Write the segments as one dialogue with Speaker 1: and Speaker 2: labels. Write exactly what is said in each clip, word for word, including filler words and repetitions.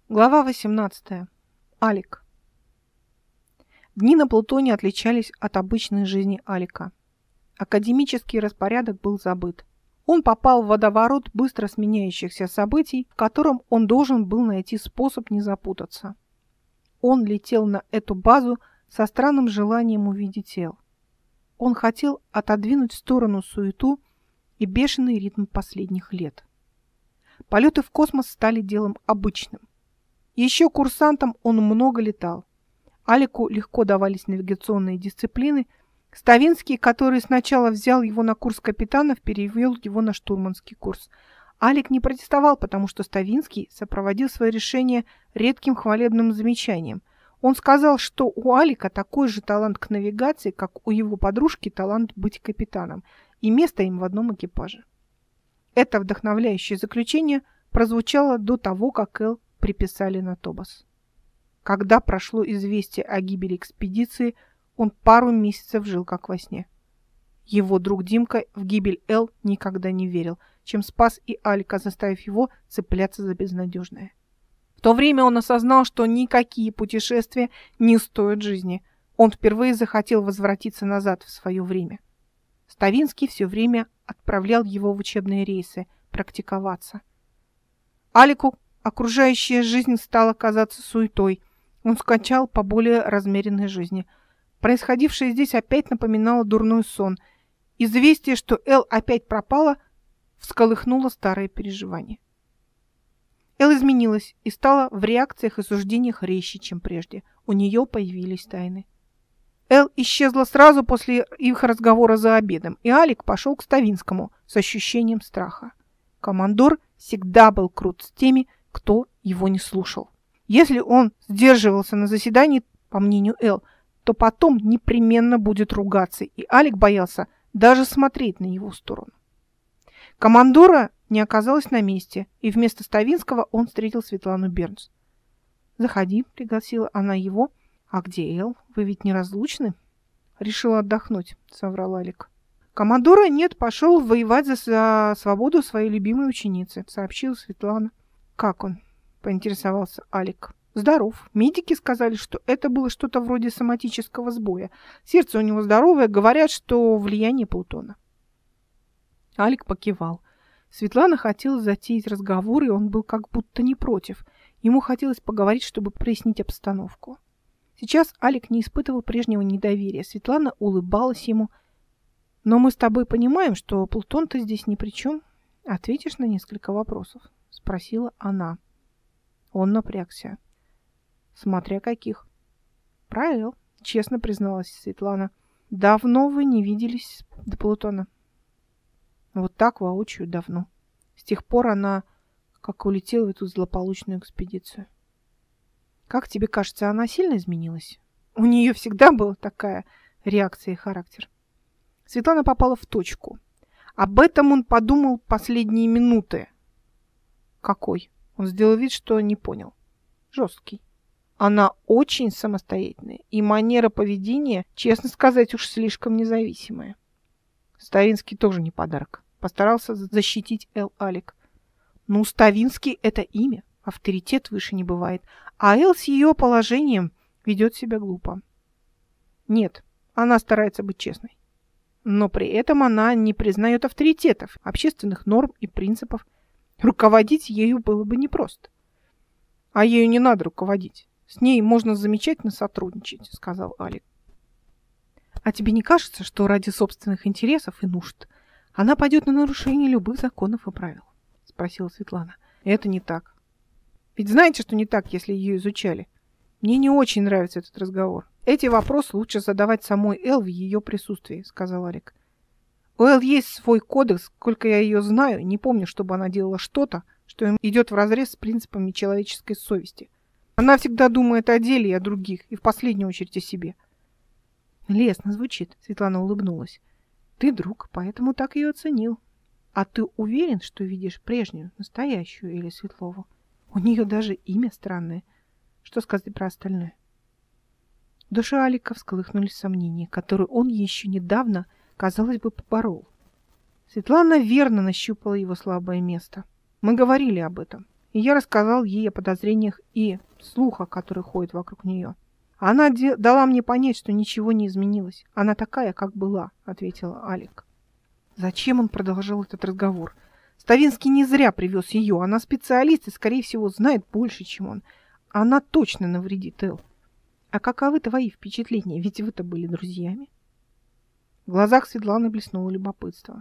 Speaker 1: Глава восемнадцатая. Алик. Дни на Плутоне отличались от обычной жизни Алика. Академический распорядок был забыт. Он попал в водоворот быстро сменяющихся событий, в котором он должен был найти способ не запутаться. Он летел на эту базу со странным желанием увидеть Эл. Он хотел отодвинуть в сторону суету и бешеный ритм последних лет. Полеты в космос стали делом обычным. Еще курсантом он много летал. Алику легко давались навигационные дисциплины. Ставинский, который сначала взял его на курс капитанов, перевел его на штурманский курс. Алик не протестовал, потому что Ставинский сопроводил свое решение редким хвалебным замечанием. Он сказал, что у Алика такой же талант к навигации, как у его подружки талант быть капитаном, и место им в одном экипаже. Это вдохновляющее заключение прозвучало до того, как Эл приписали на Тобос. Когда прошло известие о гибели экспедиции, он пару месяцев жил как во сне. Его друг Димка в гибель Эл никогда не верил, чем спас и Алика, заставив его цепляться за безнадежное. В то время он осознал, что никакие путешествия не стоят жизни. Он впервые захотел возвратиться назад в свое время. Ставинский все время отправлял его в учебные рейсы практиковаться. Алику окружающая жизнь стала казаться суетой. Он скачал по более размеренной жизни. Происходившее здесь опять напоминало дурной сон. Известие, что Эл опять пропала, всколыхнуло старые переживания. Эл изменилась и стала в реакциях и суждениях резче, чем прежде. У нее появились тайны. Эл исчезла сразу после их разговора за обедом, и Алик пошел к Ставинскому с ощущением страха. Командор всегда был крут с теми, кто его не слушал. Если он сдерживался на заседании, по мнению Эл, то потом непременно будет ругаться, и Алик боялся даже смотреть на его сторону. Командора не оказалось на месте, и вместо Ставинского он встретил Светлану Бернс. «Заходи», — пригласила она его. «А где Эл? Вы ведь неразлучны?» «Решила отдохнуть», — соврал Алик. «Командора нет, пошел воевать за, за свободу своей любимой ученицы», — сообщила Светлана. «Как он?» — поинтересовался Алик. «Здоров. Медики сказали, что это было что-то вроде соматического сбоя. Сердце у него здоровое, говорят, что влияние Плутона». Алик покивал. Светлана хотела затеять разговор, и он был как будто не против. Ему хотелось поговорить, чтобы прояснить обстановку. Сейчас Алик не испытывал прежнего недоверия. Светлана улыбалась ему. «Но мы с тобой понимаем, что Плутон-то здесь ни при чем. Ответишь на несколько вопросов?» — спросила она. Он напрягся. «Смотря каких». «Про Эл», — честно призналась Светлана. «Давно вы не виделись до Плутона?» «Вот так воочию давно. С тех пор она как улетела в эту злополучную экспедицию». «Как тебе кажется, она сильно изменилась?» «У нее всегда была такая реакция и характер». Светлана попала в точку. Об этом он подумал последние минуты. «Какой?» Он сделал вид, что не понял. «Жесткий. Она очень самостоятельная, и манера поведения, честно сказать, уж слишком независимая». Ставинский тоже не подарок. Постарался защитить Эл Алик. «Ну, Ставинский — это имя. Авторитет выше не бывает. А Эл с ее положением ведет себя глупо». «Нет, она старается быть честной. Но при этом она не признает авторитетов, общественных норм и принципов. Руководить ею было бы непросто». «А ею не надо руководить. С ней можно замечательно сотрудничать», — сказал Алик. «А тебе не кажется, что ради собственных интересов и нужд она пойдет на нарушение любых законов и правил?» — спросила Светлана. «Это не так. Ведь знаете, что не так, если ее изучали? Мне не очень нравится этот разговор. Эти вопросы лучше задавать самой Эл в ее присутствии», — сказал Алик. «У Эл есть свой кодекс, сколько я ее знаю, не помню, чтобы она делала что-то, что им идет вразрез с принципами человеческой совести. Она всегда думает о деле и о других, и в последнюю очередь о себе». «Лестно звучит», — Светлана улыбнулась. «Ты друг, поэтому так ее оценил. А ты уверен, что видишь прежнюю, настоящую Элли Светлову? У нее даже имя странное. Что сказать про остальное?» В душе Алика всколыхнулись сомнения, которые он еще недавно, казалось бы, поборол. Светлана верно нащупала его слабое место. «Мы говорили об этом. И я рассказал ей о подозрениях и слухах, которые ходят вокруг нее. Она де- дала мне понять, что ничего не изменилось. Она такая, как была, ответила Алик. Зачем он продолжал этот разговор? Ставинский не зря привез ее. Она специалист и, скорее всего, знает больше, чем он. Она точно навредит Эл. А каковы твои впечатления? Ведь вы-то были друзьями. В глазах Светланы блеснуло любопытство.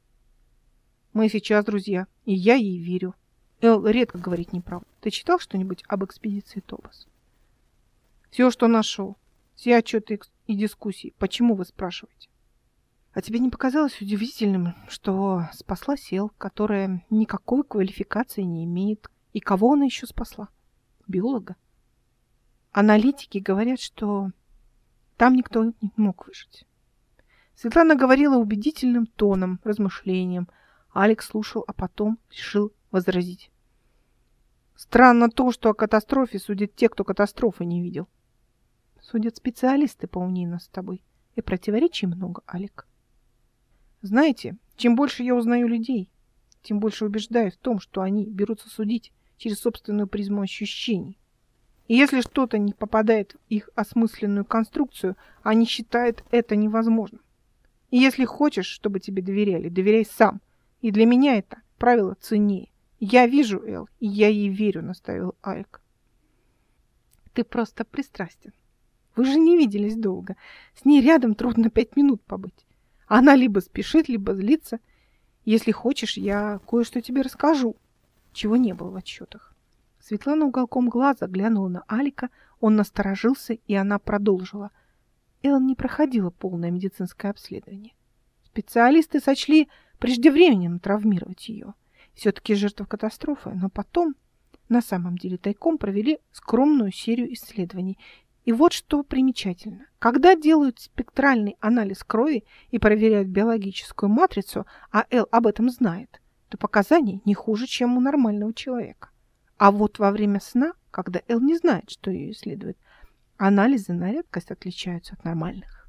Speaker 1: Мы сейчас друзья, и я ей верю. Эл редко говорит неправду. Ты читал что-нибудь об экспедиции Тобас? Все, что нашел. Все отчеты и дискуссии. Почему, вы спрашиваете? А тебе не показалось удивительным, что спасла Эл, которая никакой квалификации не имеет? И кого она еще спасла? Биолога. Аналитики говорят, что там никто не мог выжить. Светлана говорила убедительным тоном, размышлением. Алекс слушал, а потом решил возразить. Странно то, что о катастрофе судят те, кто катастрофы не видел. Судят специалисты поумнее нас с тобой. И противоречий много, Алик. Знаете, чем больше я узнаю людей, тем больше убеждаюсь в том, что они берутся судить через собственную призму ощущений. И если что-то не попадает в их осмысленную конструкцию, они считают это невозможным. И если хочешь, чтобы тебе доверяли, доверяй сам. И для меня это правило ценнее. Я вижу Эл, и я ей верю, наставил Алик. Ты просто пристрастен. Вы же не виделись долго. С ней рядом трудно пять минут побыть. Она либо спешит, либо злится. Если хочешь, я кое-что тебе расскажу, чего не было в отчетах. Светлана уголком глаза глянула на Алика, он насторожился, и она продолжила. Эл не проходила полное медицинское обследование. Специалисты сочли преждевременным травмировать ее. Все-таки жертва катастрофы, но потом, на самом деле, тайком провели скромную серию исследований. И вот что примечательно. Когда делают спектральный анализ крови и проверяют биологическую матрицу, а Эл об этом знает, то показания не хуже, чем у нормального человека. А вот во время сна, когда Эл не знает, что ее исследует, анализы на редкость отличаются от нормальных.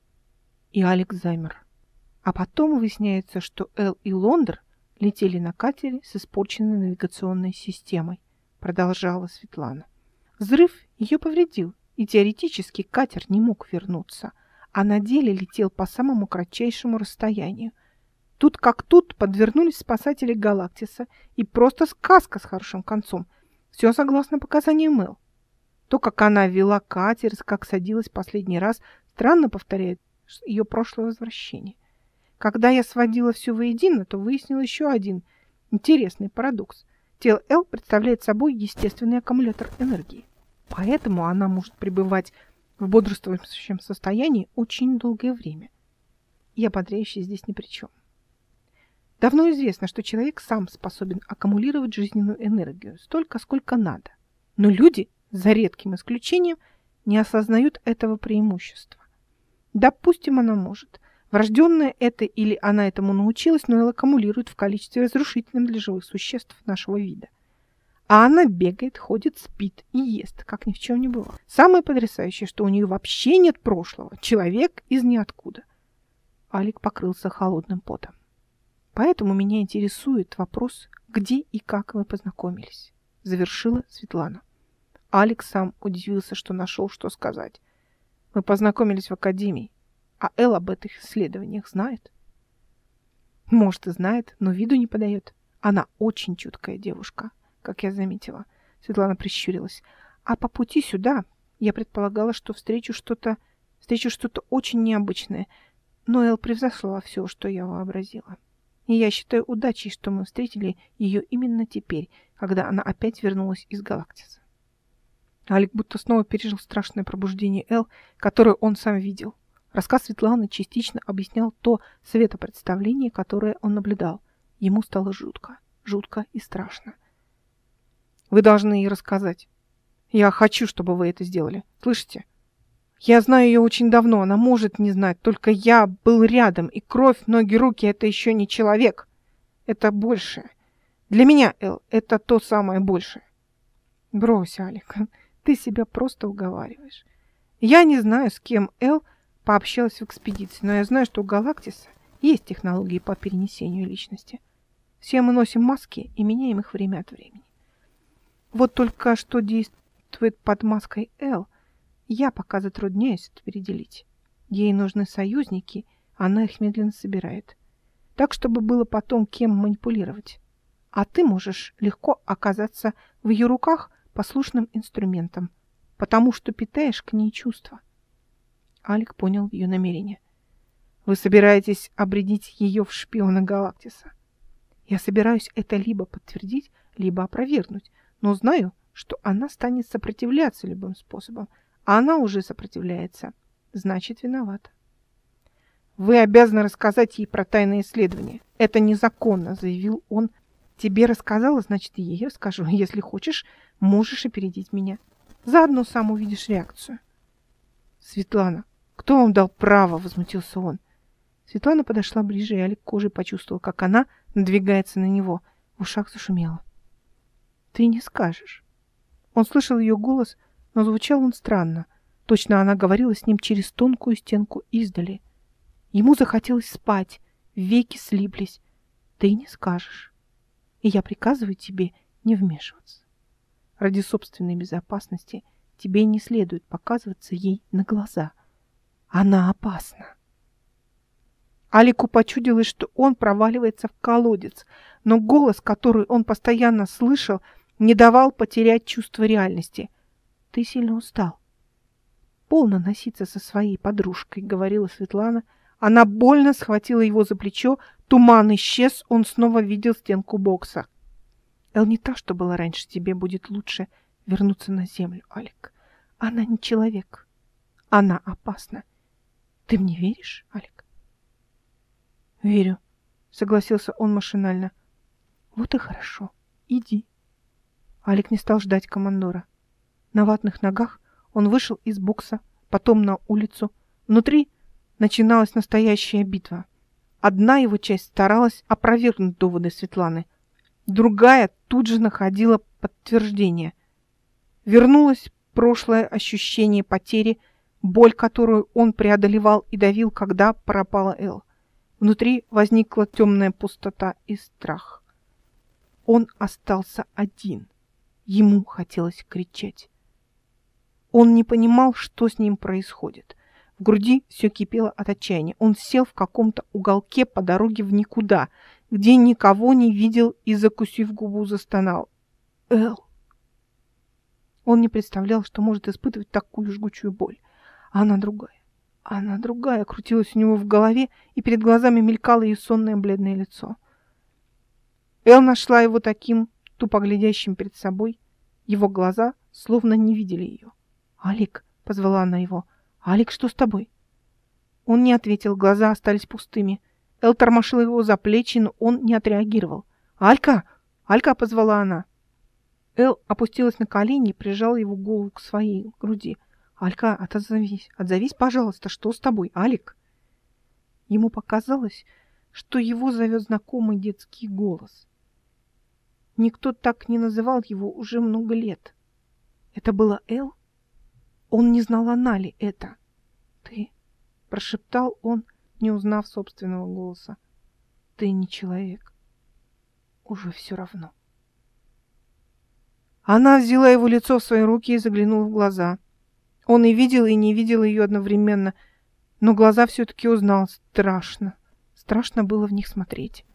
Speaker 1: И Алекс замер. А потом выясняется, что Эл и Лондер летели на катере с испорченной навигационной системой, продолжала Светлана. Взрыв ее повредил, и теоретически катер не мог вернуться, а на деле летел по самому кратчайшему расстоянию. Тут как тут подвернулись спасатели Галактиса, и просто сказка с хорошим концом. Все согласно показаниям Эл. То, как она вела катер, как садилась последний раз, странно повторяет ее прошлое возвращение. Когда я сводила все воедино, то выяснила еще один интересный парадокс. Тело Эл представляет собой естественный аккумулятор энергии. Поэтому она может пребывать в бодрствующем состоянии очень долгое время. И ободряющий здесь ни при чем. Давно известно, что человек сам способен аккумулировать жизненную энергию столько, сколько надо. Но люди, за редким исключением, не осознают этого преимущества. Допустим, она может. Врожденное это или она этому научилась, но Эл аккумулирует в количестве разрушительном для живых существ нашего вида. А она бегает, ходит, спит и ест, как ни в чем не было. Самое потрясающее, что у нее вообще нет прошлого. Человек из ниоткуда. Алик покрылся холодным потом. Поэтому меня интересует вопрос, где и как вы познакомились. Завершила Светлана. Алик сам удивился, что нашел, что сказать. Мы познакомились в академии, а Эл об этих исследованиях знает. Может, и знает, но виду не подает. Она очень чуткая девушка, как я заметила. Светлана прищурилась. А по пути сюда я предполагала, что встречу что-то, встречу что-то очень необычное. Но Эл превзошла все, что я вообразила. И я считаю удачей, что мы встретили ее именно теперь, когда она опять вернулась из Галактиса. Алик будто снова пережил страшное пробуждение Эл, которое он сам видел. Рассказ Светланы частично объяснял то светопредставление, которое он наблюдал. Ему стало жутко, жутко и страшно. Вы должны ей рассказать. Я хочу, чтобы вы это сделали. Слышите? Я знаю ее очень давно, она может не знать, только я был рядом, и кровь, ноги, руки — это еще не человек. Это большее. Для меня, Эл, это то самое большее. Брось, Алик, ты себя просто уговариваешь. Я не знаю, с кем Эл пообщалась в экспедиции, но я знаю, что у Галактиса есть технологии по перенесению личности. Все мы носим маски и меняем их время от времени. Вот только что действует под маской Эл, я пока затрудняюсь это определить. Ей нужны союзники, она их медленно собирает. Так, чтобы было потом кем манипулировать. А ты можешь легко оказаться в ее руках послушным инструментом, потому что питаешь к ней чувства. Алик понял ее намерение. Вы собираетесь обрядить ее в шпиона Галактиса? Я собираюсь это либо подтвердить, либо опровергнуть, но знаю, что она станет сопротивляться любым способом, а она уже сопротивляется. Значит, виновата. Вы обязаны рассказать ей про тайное исследование. Это незаконно, заявил он. Тебе рассказала, значит, и ей расскажу. Если хочешь, можешь опередить меня. Заодно сам увидишь реакцию. Светлана, кто вам дал право? Возмутился он. Светлана подошла ближе, и Алик кожей почувствовал, как она надвигается на него. В ушах зашумело. Ты не скажешь. Он слышал ее голос, но звучал он странно. Точно она говорила с ним через тонкую стенку издали. Ему захотелось спать, веки слиплись. Ты не скажешь. И я приказываю тебе не вмешиваться. Ради собственной безопасности тебе не следует показываться ей на глаза. Она опасна. Алику почудилось, что он проваливается в колодец, но голос, который он постоянно слышал, не давал потерять чувство реальности. Ты сильно устал. Полно носиться со своей подружкой, говорила Светлана. Она больно схватила его за плечо, туман исчез, он снова видел стенку бокса. Эл не та, что была раньше, тебе будет лучше вернуться на землю, Алик. Она не человек. Она опасна. Ты мне веришь, Алик? Верю, согласился он машинально. Вот и хорошо. Иди. Алик не стал ждать командора. На ватных ногах он вышел из бокса, потом на улицу. Внутри начиналась настоящая битва. Одна его часть старалась опровергнуть доводы Светланы. Другая тут же находила подтверждение. Вернулось прошлое ощущение потери, боль, которую он преодолевал и давил, когда пропала Эл. Внутри возникла темная пустота и страх. Он остался один. Ему хотелось кричать. Он не понимал, что с ним происходит. В груди все кипело от отчаяния. Он сел в каком-то уголке по дороге в никуда, где никого не видел и, закусив губу, застонал. Эл! Он не представлял, что может испытывать такую жгучую боль. А она другая. Она другая крутилась у него в голове, и перед глазами мелькало ее сонное бледное лицо. Эл нашла его таким, тупо глядящим перед собой. Его глаза словно не видели ее. «Алик!» — позвала она его. «Алик, что с тобой?» Он не ответил, глаза остались пустыми. Эл тормошила его за плечи, но он не отреагировал. «Алька! Алька!» — позвала она. Эл опустилась на колени и прижала его голову к своей груди. «Алька, отзовись! Отзовись, пожалуйста! Что с тобой, Алик?» Ему показалось, что его зовет знакомый детский голос. Никто так не называл его уже много лет. Это была Эл? Он не знал, она ли это. «Ты?» — прошептал он, не узнав собственного голоса. «Ты не человек. Уже все равно». Она взяла его лицо в свои руки и заглянула в глаза. Он и видел, и не видел ее одновременно, но глаза все-таки узнал. Страшно. Страшно было в них смотреть.